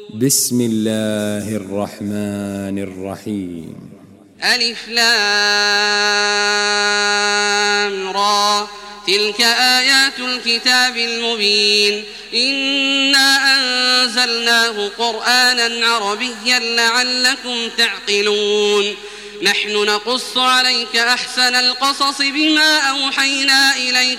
بسم الله الرحمن الرحيم. ألف لام را تلك آيات الكتاب المبين إنا أنزلناه قرآنا عربيا لعلكم تعقلون نحن نقص عليك أحسن القصص بما أوحينا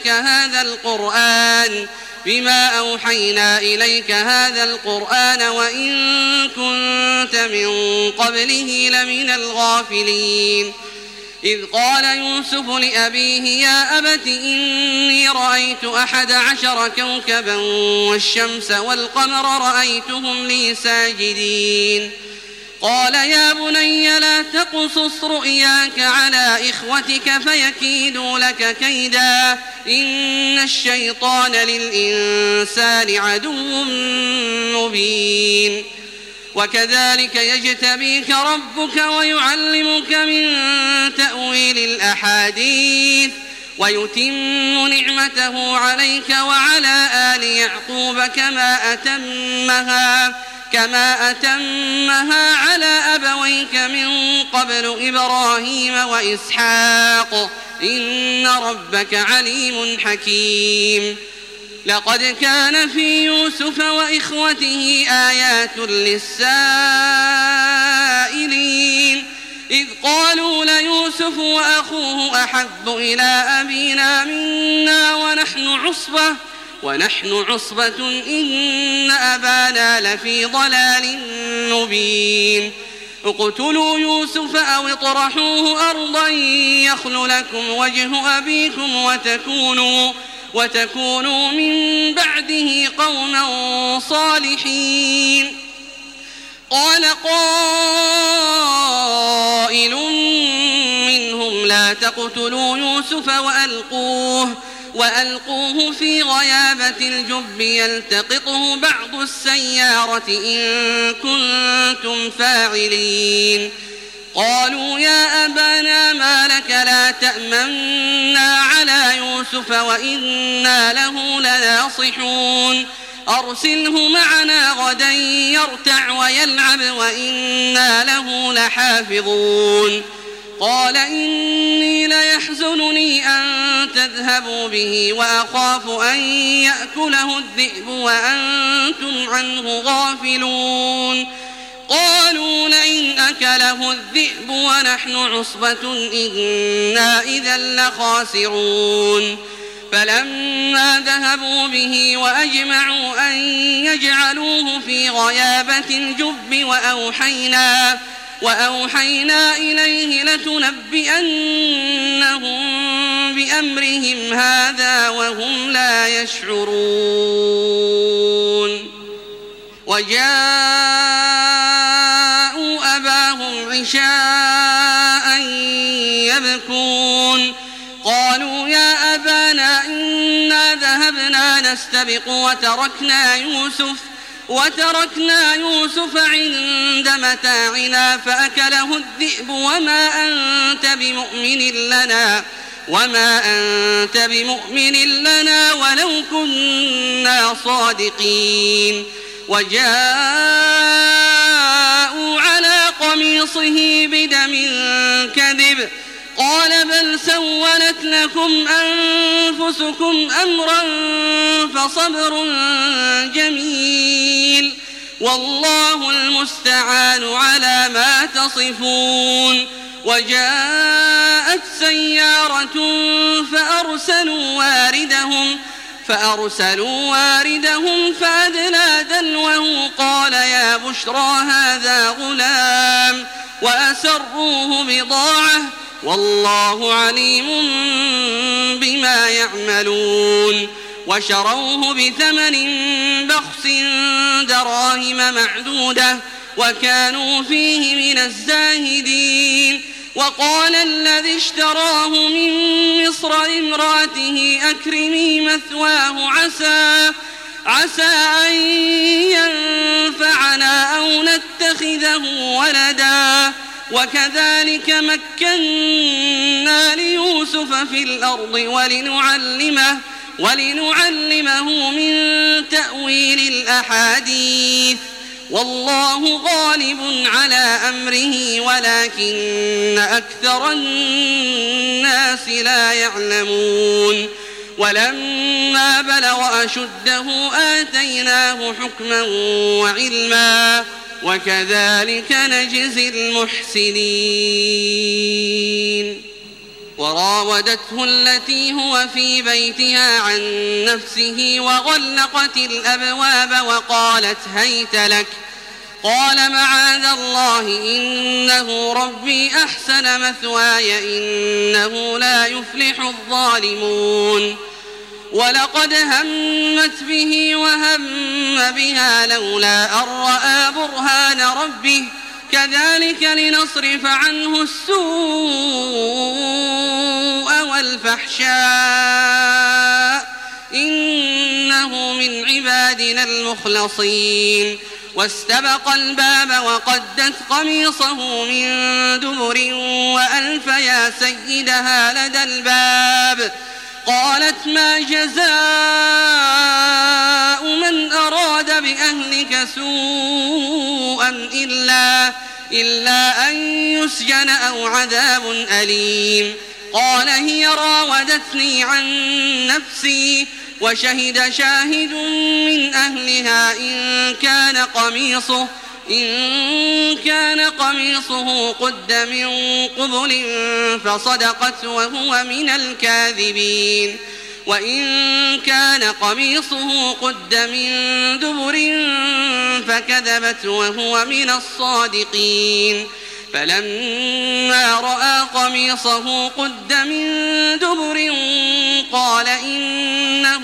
إليك هذا القرآن وإن كنت من قبله لمن الغافلين إذ قال يوسف لأبيه يا أبت إني رأيت 11 كوكبا والشمس والقمر رأيتهم لي ساجدين قال يا بني لا تقصص رؤياك على إخوتك فيكيدوا لك كيدا إن الشيطان للإنسان عدو مبين وكذلك يجتبيك ربك ويعلمك من تأويل الأحاديث ويتم نعمته عليك وعلى آل يعقوب كما أتمها على أبويك من قبل إبراهيم وإسحاق إن ربك عليم حكيم لقد كان في يوسف وإخوته آيات للسائلين إذ قالوا ليوسف وأخوه أحب إلى أبينا منا ونحن عصبة إن أبانا لفي ضلال مبين اقتلوا يوسف أو اطرحوه أرضا يخل لكم وجه أبيكم وتكونوا من بعده قوما صالحين قال قائل منهم لا تقتلوا يوسف وألقوه في غيابة الجب يلتقطه بعض السيارة إن كنتم فاعلين قالوا يا أبانا ما لك لا تأمنا على يوسف وإنا له لناصحون أرسله معنا غدا يرتع ويلعب وإنا له لحافظون قال إني ليحزنني أن تذهبوا به وأخاف أن يأكله الذئب وأنتم عنه غافلون قالوا لئن أكله الذئب ونحن عصبة إنا إذا لخاسرون فلما ذهبوا به وأجمعوا أن يجعلوه في غيابة الجب وأوحينا إليه لتنبئنهم بأمرهم هذا وهم لا يشعرون وجاءوا أباهم عشاء يبكون قالوا يا أبانا إنا ذهبنا نستبق وتركنا يوسف عند متاعنا فأكله الذئب وما أنت بمؤمن لنا ولو كنا صادقين وجاءوا على قميصه بدم كذب قال بل سولت لكم أنفسكم أمرا فصبر جميل والله المستعان على ما تصفون وجاءت سيارة فأرسلوا واردهم فأدلى دلوه قال يا بشرى هذا غلام وأسروه بضاعة والله عليم بما يعملون وشروه بثمن بخس دراهم معدودة وكانوا فيه من الزاهدين وقال الذي اشتراه من مصر لامرأته أكرمي مثواه عسى أن ينفعنا أو نتخذه ولدا وكذلك مكنا ليوسف في الأرض ولنعلمه من تأويل الأحاديث والله غالب على أمره ولكن أكثر الناس لا يعلمون ولما بلغ أشده آتيناه حكما وعلما وكذلك نجزي المحسنين وراودته التي هو في بيتها عن نفسه وغلقت الأبواب وقالت هيت لك قال معاذ الله إنه ربي أحسن مثواي إنه لا يفلح الظالمون ولقد همت به وهم بها لولا أن رأى برهان ربه كذلك لنصرف عنه السوء والفحشاء إنه من عبادنا المخلصين واستبق الباب وقدت قميصه من دبر وألف يا سيدها لدى الباب قالت ما جزاء من أراد بأهلك سوءا إلا أن يسجن أو عذاب أليم قال هي راودتني عن نفسي وشهد شاهد من أهلها إن كان قميصه قد من قبل فصدقت وهو من الكاذبين وإن كان قميصه قد من دبر فكذبت وهو من الصادقين فلما رأى قميصه قد من دبر قال إنه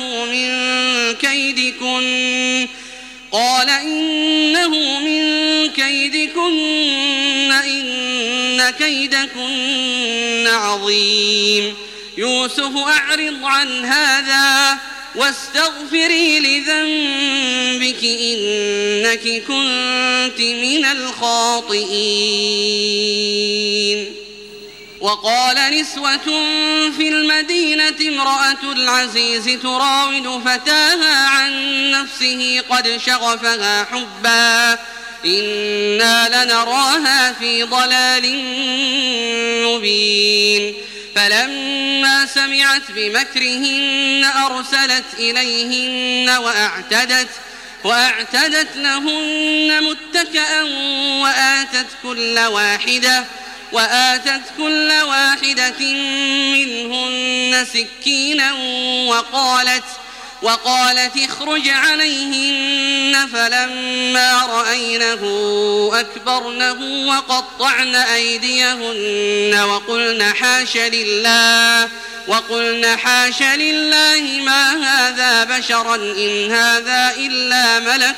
من كيدكن إن كيدكن عظيم يوسف أعرض عن هذا واستغفري لذنبك إنك كنت من الخاطئين وقال نسوة في المدينة امرأة العزيز تراود فتاها عن نفسه قد شغفها حبا إنا لنراها في ضلال مبين فلما سمعت بمكرهن أرسلت إليهن وأعتدت لهن متكئا وآتت كل واحدة منهن سكينا وقالت اخرج عليهن فلما رأينه أكبرنه وقطعن أيديهن وقلن حاش لله ما هذا بشرا إن هذا إلا ملك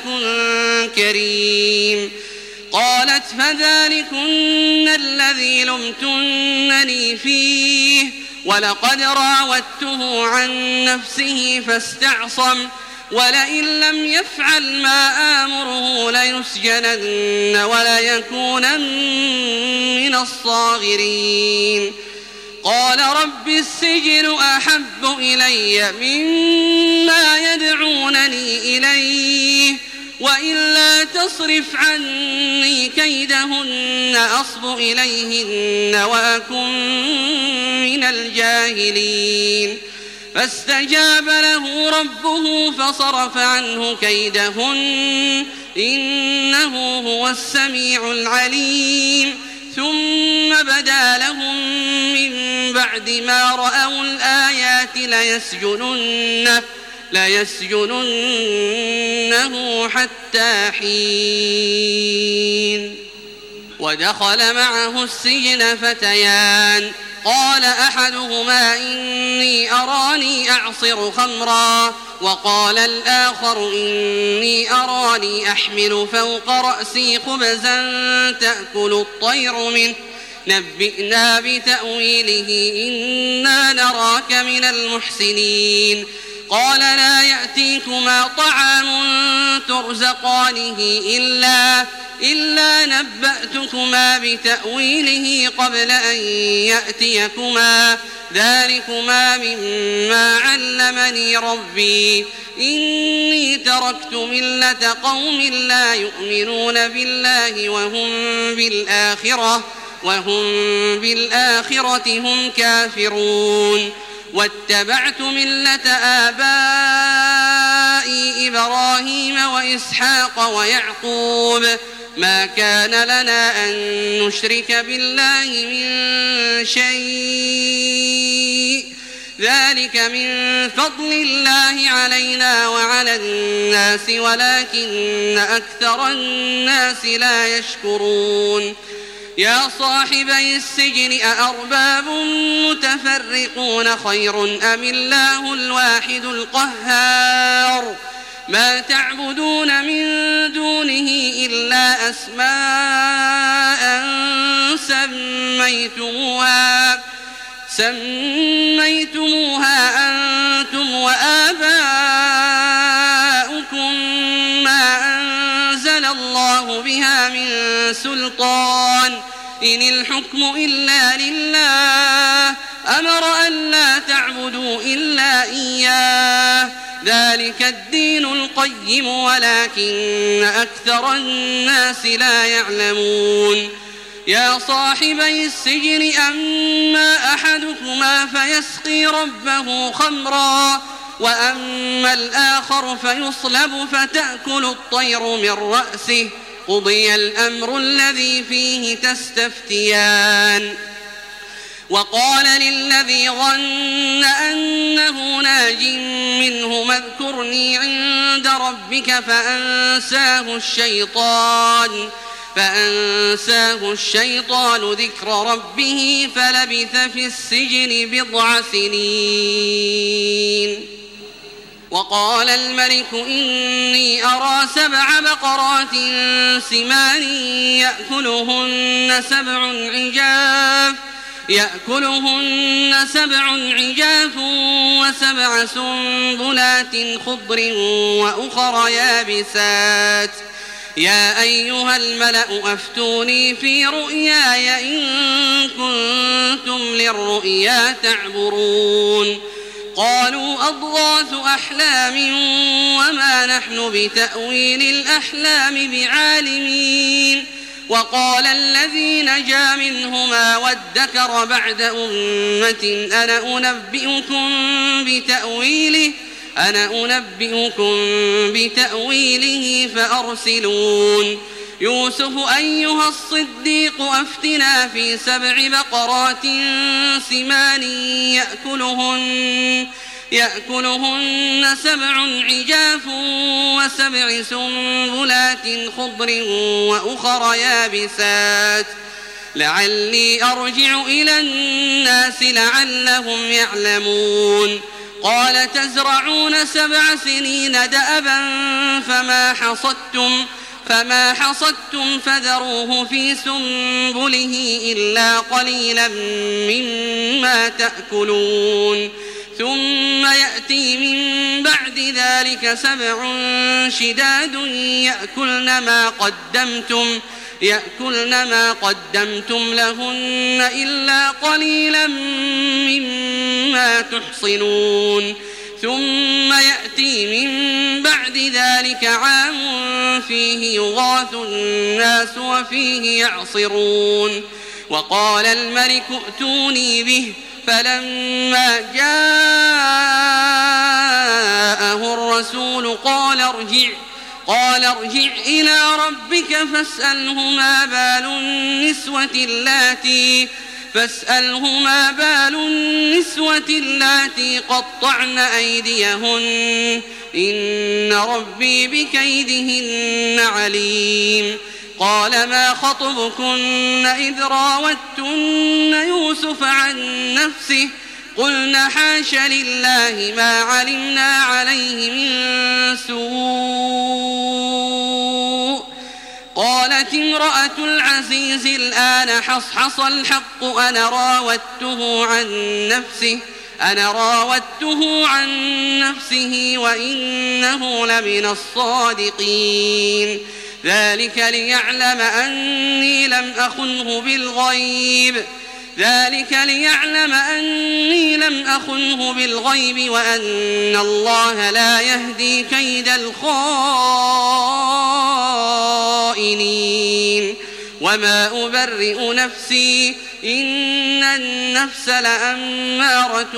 كريم قالت فذلكن الذي لمتنني فيه ولقد راودته عن نفسه فاستعصم ولئن لم يفعل ما آمره ليسجنن وليكونن من الصاغرين قال رب السجن أحب إلي مما يدعونني إليه وإلا تصرف عني كيدهن أصب إليهن وأكن من الجاهلين فاستجاب له ربه فصرف عنه كيدهن إنه هو السميع العليم ثم بدا لهم من بعد ما رأوا الآيات ليسجننه حتى حين ودخل معه السجن فتيان قال أحدهما إني أراني أعصر خمرا وقال الآخر إني أراني أحمل فوق رأسي خبزا تأكل الطير منه نبئنا بتأويله إنا نراك من المحسنين قال لا يأتيكما طعام ترزقانه إلا نبأتكما بتأويله قبل أن يأتيكما ذلكما مما علمني ربي إني تركت ملة قوم لا يؤمنون بالله وهم بالآخرة هم كافرون واتبعت ملة آبائي إبراهيم وإسحاق ويعقوب ما كان لنا أن نشرك بالله من شيء ذلك من فضل الله علينا وعلى الناس ولكن أكثر الناس لا يشكرون يا صاحبي السجن أأرباب متفرقون خير أم الله الواحد القهار ما تعبدون من دونه إلا أسماء سميتموها أنتم وآباؤكم ما أنزل الله بها من سلطان إن الحكم إلا لله أمر أن لا تعبدوا إلا إياه ذلك الدين القيم ولكن أكثر الناس لا يعلمون يا صاحبي السجن أما أحدكما فيسقي ربه خمرا وأما الآخر فيصلب فتأكل الطير من رأسه قضي الأمر الذي فيه تستفتيان وقال للذي ظن أنه ناج منه اذكرني عند ربك فأنساه الشيطان ذكر ربه فلبث في السجن 9 سنين وقال الملك إني أرى 7 بقرات سمان يأكلهن 7 عجاف و7 سنبلات خضر وأخر يابسات يا أيها الملأ أفتوني في رؤياي إن كنتم للرؤيا تعبرون قالوا أضغاث أحلام وما نحن بتأويل الأحلام بعالمين وقال الذي نجا منهما وادكر بعد أمة أنا أنبئكم بتأويله فأرسلون يوسف أيها الصديق أفتنا في 7 بقرات سمان يأكلهن 7 عجاف و7 سنبلات خضر وأخر يابسات لعلي أرجع إلى الناس لعلهم يعلمون قال تزرعون 7 سنين دأبا فما حصدتم فذروه في سنبله إلا قليلا مما تأكلون ثم يأتي من بعد ذلك 7 شداد يأكلن ما قدمتم لهن إلا قليلا مما تحصنون ثم يأتي من بعد ذلك عام فيه يغاث الناس وفيه يعصرون وقال الملك ائتوني به فلما جاءه الرسول قال ارجع إلى ربك فاسأله ما بال النسوة اللاتي قطعن أيديهن إن ربي بكيدهن عليم قال ما خطبكن إذ راوتن يوسف عن نفسه قلنا حاش لله ما علمنا عليه من سوء قالت امرأة العزيز الآن حصحص الحق أنا راودته عن نفسه أنا راودته عن نفسه وإنه لمن الصادقين ذلك ليعلم أني لم أخنه بالغيب وأن الله لا يهدي كيد الخائنين وما أبرئ نفسي إن النفس لأمارة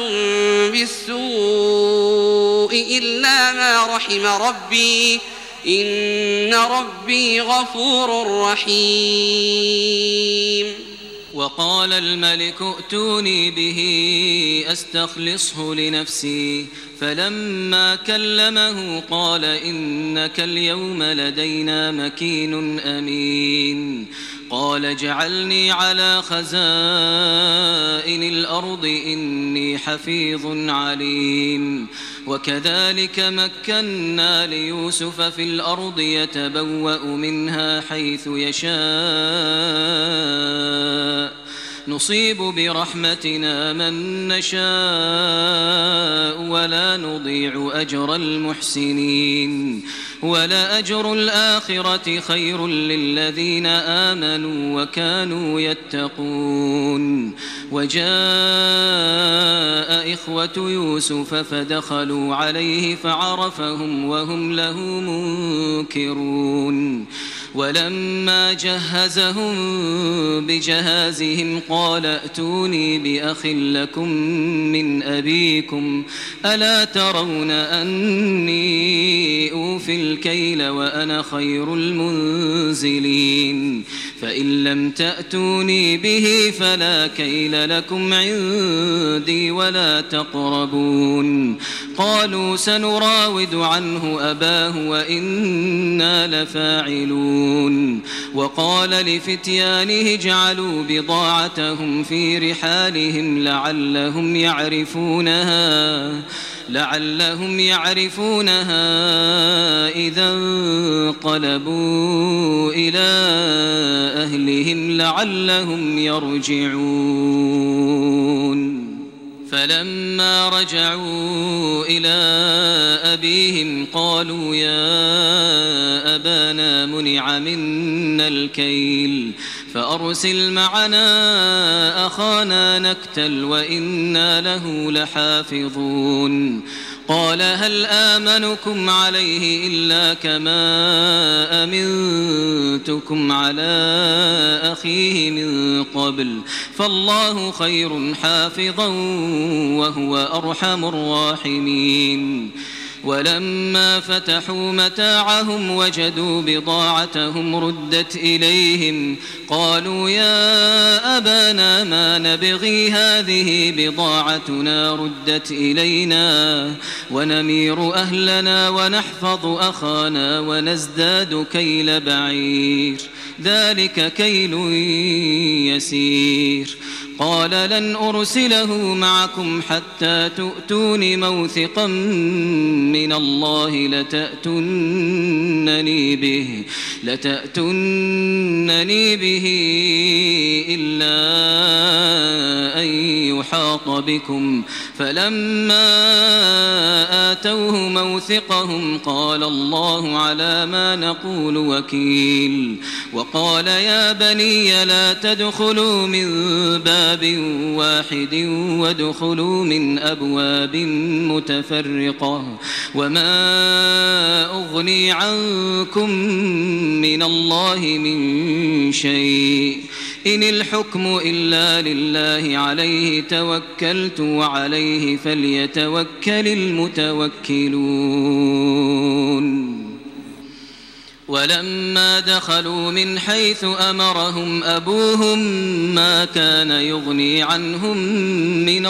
بالسوء إلا ما رحم ربي إن ربي غفور رحيم. وقال الملك ائتوني به أستخلصه لنفسي فلما كلمه قال إنك اليوم لدينا مكين أمين قال اجعلني على خزائن الأرض إني حفيظ عليم وكذلك مكنا ليوسف في الأرض يتبوأ منها حيث يشاء نصيب برحمتنا من نشاء ولا نضيع أجر المحسنين ولأجر الآخرة خير للذين آمنوا وكانوا يتقون. وجاء إخوة يوسف فدخلوا عليه فعرفهم وهم له منكرون ولما جهزهم بجهازهم قال ائتوني بأخ لكم من أبيكم ألا ترون أني أوفي الكيل وأنا خير المنزلين فإن لم تأتوني به فلا كيل لكم عندي ولا تقربون. قالوا سنراود عنه أباه وإنا لفاعلون. وقال لفتيانه اجعلوا بضاعتهم في رحالهم لعلهم يعرفونها إذا انقلبوا إلى أهلهم لعلهم يرجعون. فلما رجعوا إلى أبيهم قالوا يا أبانا منع منا الكيل فأرسل معنا أخانا نكتل وإنا له لحافظون. قال هل آمنكم عليه إلا كما أمنتكم على أخيه من قبل فالله خير حافظا وهو أرحم الراحمين. ولما فتحوا متاعهم وجدوا بضاعتهم ردت إليهم قالوا يا أبانا ما نبغي هذه بضاعتنا ردت إلينا ونمير أهلنا ونحفظ أخانا ونزداد كيل بعير ذلك كيل يسير. قال لن أرسله معكم حتى تؤتون موثقا من الله لتأتونني به إلا أن يحاط بكم. فلما آتوه موثقهم قال الله على ما نقول وكيل. وقال يا بني لا تدخلوا من باب واحد وادخلوا من أبواب متفرقة وما أغني عنكم من الله من شيء إن الحكم إلا لله عليه توكلت وعليه فليتوكل المتوكلون. ولما دخلوا من حيث أمرهم أبوهم ما كان يغني عنهم من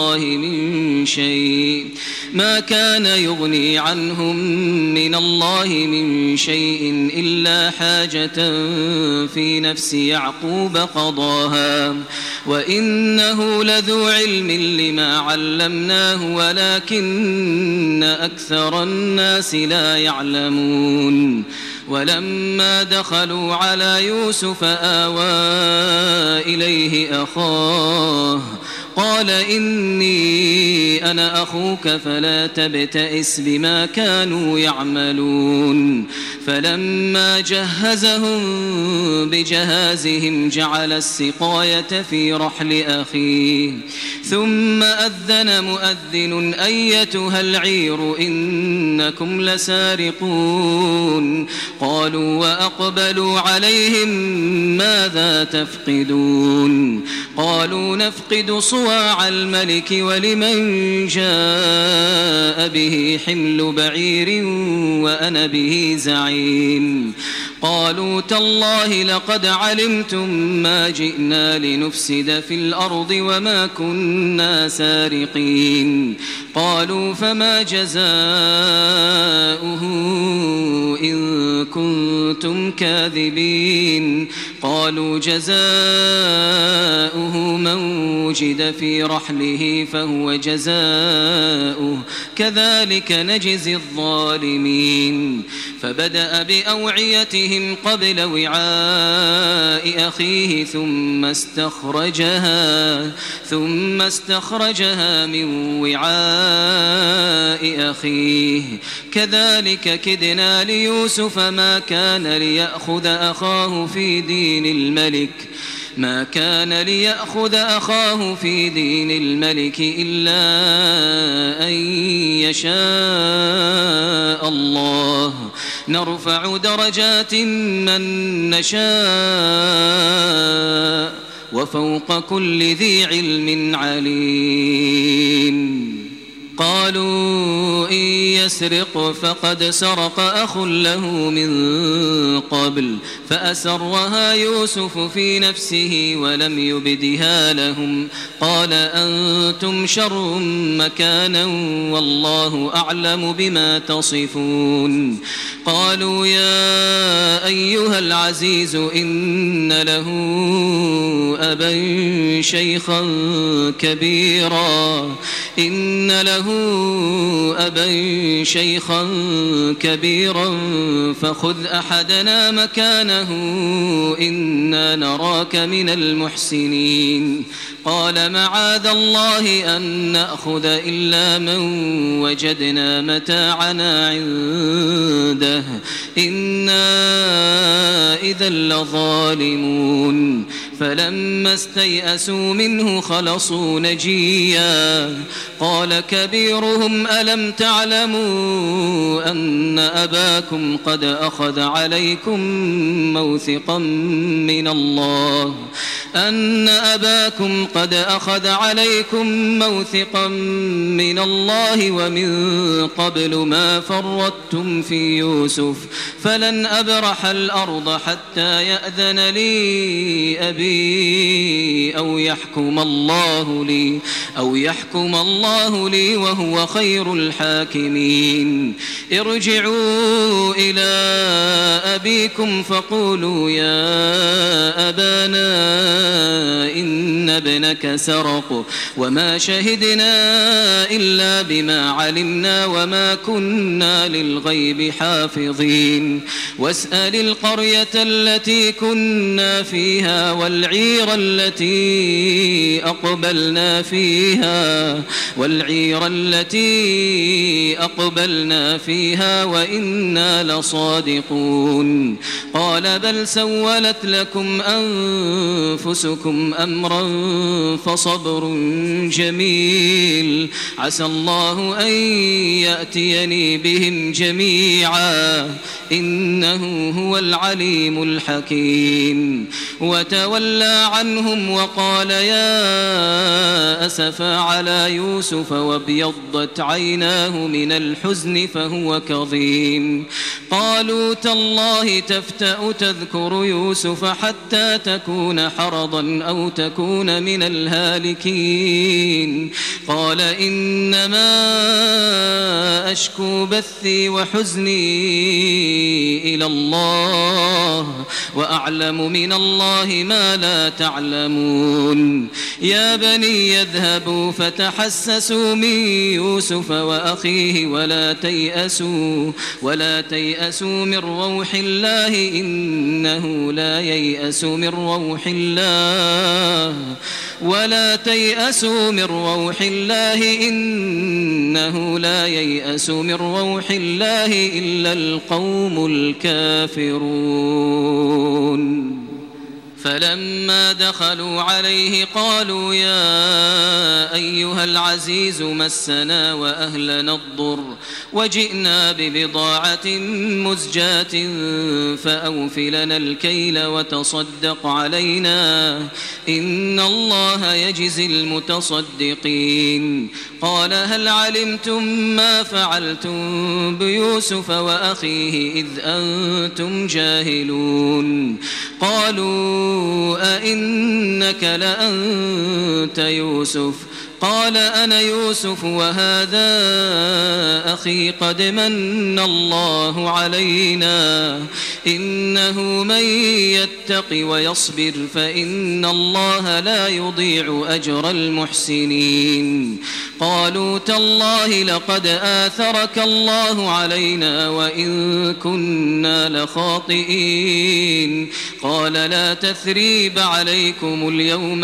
الله من شيء إلا حاجة في نفس يعقوب قضاها وإنه لذو علم لما علمناه ولكن أكثر الناس لا يعلمون. ولما دخلوا على يوسف آوى إليه أخاه قال إني أنا أخوك فلا تبتئس بما كانوا يعملون فلما جهزهم بجهازهم جعل السقاية في رحل أخيه ثم أذن مؤذن أيتها العير إنكم لسارقون قالوا وأقبلوا عليهم ماذا تفقدون قالوا نفقد صواع الملك ولمن جاء به حمل بعير وأنا به زعيم قالوا تالله لقد علمتم ما جئنا لنفسد في الأرض وما كنا سارقين قالوا فما جزاؤه إن كنتم كاذبين قالوا جزاؤه من وجد في رحله فهو جزاؤه كذلك نجزي الظالمين فبدأ بأوعيتهم قبل وعاء أخيه ثم استخرجها من وعاء أخيه كذلك كدنا ليوسف ما كان ليأخذ أخاه في دين الملك إلا أن يشاء الله نرفع درجات من نشاء وفوق كل ذي علم عليم قالوا إن يسرق فقد سرق أخ له من قبل فأسرها يوسف في نفسه ولم يبدها لهم قال أنتم شر مكانا والله أعلم بما تصفون قالوا يا أيها العزيز إن له أبا شيخا كبيرا فخذ أحدنا مكانه إنا نراك من المحسنين قال معاذ الله أن نأخذ إلا من وجدنا متاعنا عنده إنا إذا لظالمون فلما استيئسوا منه خلصوا نجيا قال كبيرهم ألم تعلموا أن أباكم قد أخذ عليكم موثقا من الله ومن قبل ما فرطتم في يوسف فلن أبرح الأرض حتى يأذن لي أبي أو يحكم الله لي وهو خير الحاكمين ارجعوا إلى أبيكم فقولوا يا أبانا إن ابنك سرق وما شهدنا إلا بما علمنا وما كنا للغيب حافظين واسأل القرية التي كنا فيها والعير التي أقبلنا فيها وإنا لصادقون قال بل سولت لكم أنفسكم أمرا فصبر جميل عسى الله أن يأتيني بهم جميعا إنه هو العليم الحكيم وتولى عنهم وقال يا أسفا على يوسف وابيضت عيناه من الحزن فهو كظيم قالوا تالله تفتأ تذكر يوسف حتى تكون حرضا أو تكون من الهالكين قال إنما أشكو بثي وحزني إلى الله وأعلم من الله ما لا تعلمون يا بني يذهبوا فتحسسوا من يوسف وأخيه ولا تيأسوا من روح الله إنه لا ييأس من روح الله ولا تيأسوا من روح الله إنه لا ييأس من روح الله إلا القوم الكافرون. فلما دخلوا عليه قالوا يا أيها العزيز مسنا وأهلنا الضر وجئنا ببضاعة مزجاة فأوف لنا الكيل وتصدق علينا إن الله يجزي المتصدقين. قال هل علمتم ما فعلتم بيوسف وأخيه إذ أنتم جاهلون؟ قالوا أئنك لأنت يوسف؟ قال أنا يوسف وهذا أخي قد من الله علينا إنه من يتق ويصبر فإن الله لا يضيع أجر المحسنين. قالوا تالله لقد آثرك الله علينا وإن كنا لخاطئين. قال لا تثريب عليكم اليوم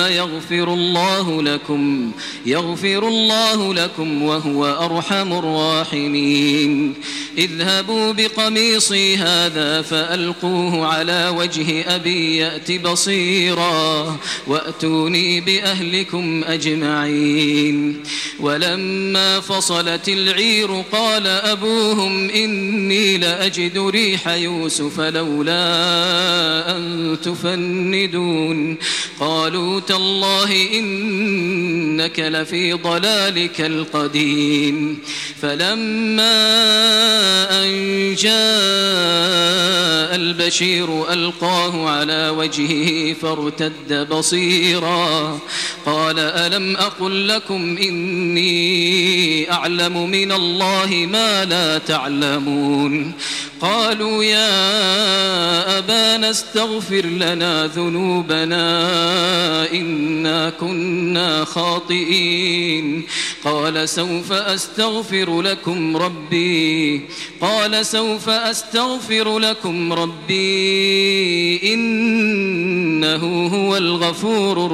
يغفر الله لكم وهو أرحم الراحمين. اذهبوا بقميصي هذا فألقوه على وجه أبي يأت بصيرا وأتوني بأهلكم أجمعين. ولما فصلت العير قال أبوهم إني لأجد ريح يوسف لولا أن تفندون. قالوا تالله إنك لفي ضلالك القديم. فلما أن جاء البشير ألقاه على وجهه فارتد بصيرا قال ألم أقل لكم إني أعلم من الله ما لا تعلمون؟ قالوا يا أبانا استغفر لنا ذنوبنا إنا كنا خاطئين. قال سوف أستغفر لكم ربي إنه هو الغفور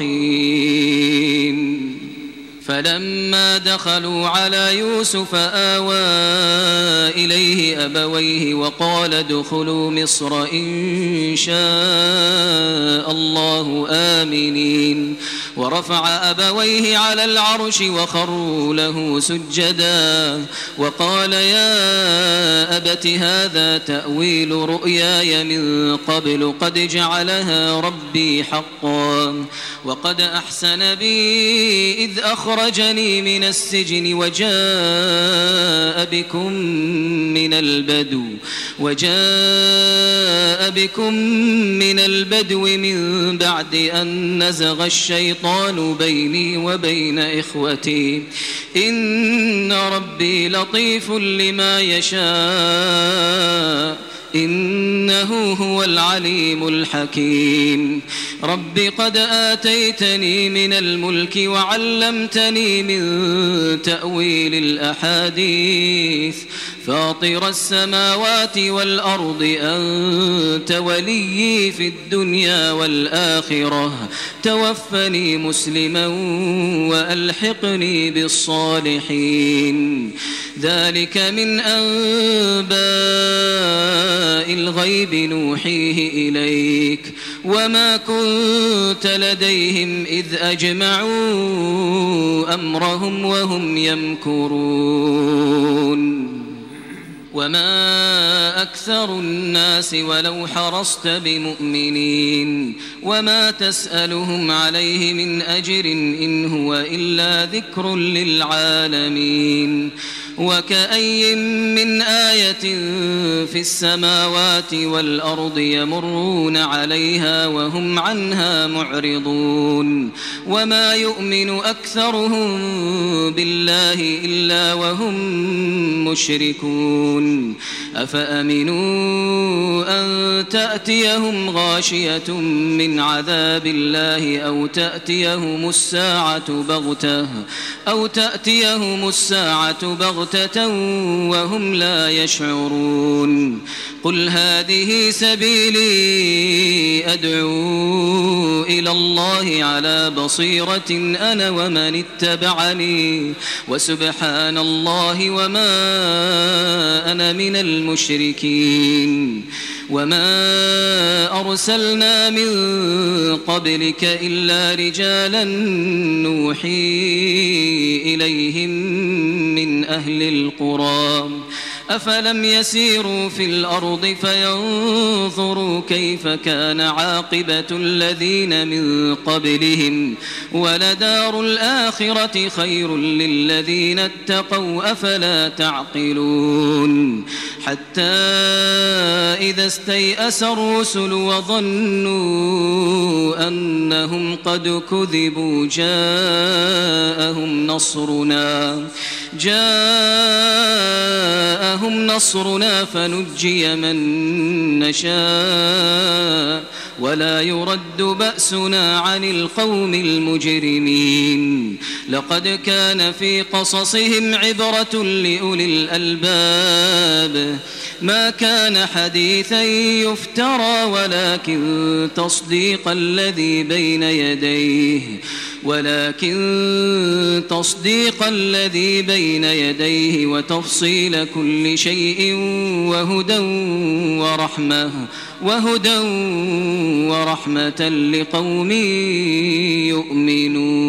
الرحيم. فلما دخلوا على يوسف آوى إليه أبويه وقال ادخلوا مصر إن شاء الله آمنين. ورفع أبويه على العرش وخروا له سجدا وقال يا أبت هذا تأويل رؤياي من قبل قد جعلها ربي حقا وقد أحسن بي إذ أخرجني من السجن وجاء بكم من البدو من بعد أن نزغ الشيطان بيني وبين إخوتي إن ربي لطيف لما يشاء إنه هو العليم الحكيم. رب قد آتيتني من الملك وعلمتني من تأويل الأحاديث فاطر السماوات والأرض أنت وليي في الدنيا والآخرة توفني مسلما وألحقني بالصالحين. ذلك من أنباء الغيب نوحيه إليك وما كنت لديهم إذ أجمعوا أمرهم وهم يمكرون. وما أكثر الناس ولو حرصت بمؤمنين وما تسألهم عليه من أجر إن هو إلا ذكر للعالمين. وكأي من آية في السماوات والأرض يمرون عليها وهم عنها معرضون وما يؤمن أكثرهم بالله إلا وهم مشركون. أفأمنوا أن تأتيهم غاشية من عذاب الله أو تأتيهم الساعة بغتة وهم لا يشعرون. قل هذه سبيلي أدعو إلى الله على بصيرة أنا ومن اتبعني وسبحان الله وما أنا من المشركين وما أرسلنا من قبلك إلا رجالا نوحي إليهم من أهل القرى أفلم يسيروا في الأرض فينظروا كيف كان عاقبة الذين من قبلهم ولدار الآخرة خير للذين اتقوا أفلا تعقلون حتى إذا استيأس الرسل وظنوا أنهم قد كذبوا جاءهم نصرنا فنجي من نشاء ولا يرد بأسنا عن القوم المجرمين لقد كان في قصصهم عبرة لأولي الألباب ما كان حديثا يفترى ولكن تصديق الذي بين يديه وتفصيل كل شيء وهدى ورحمة لقوم يؤمنون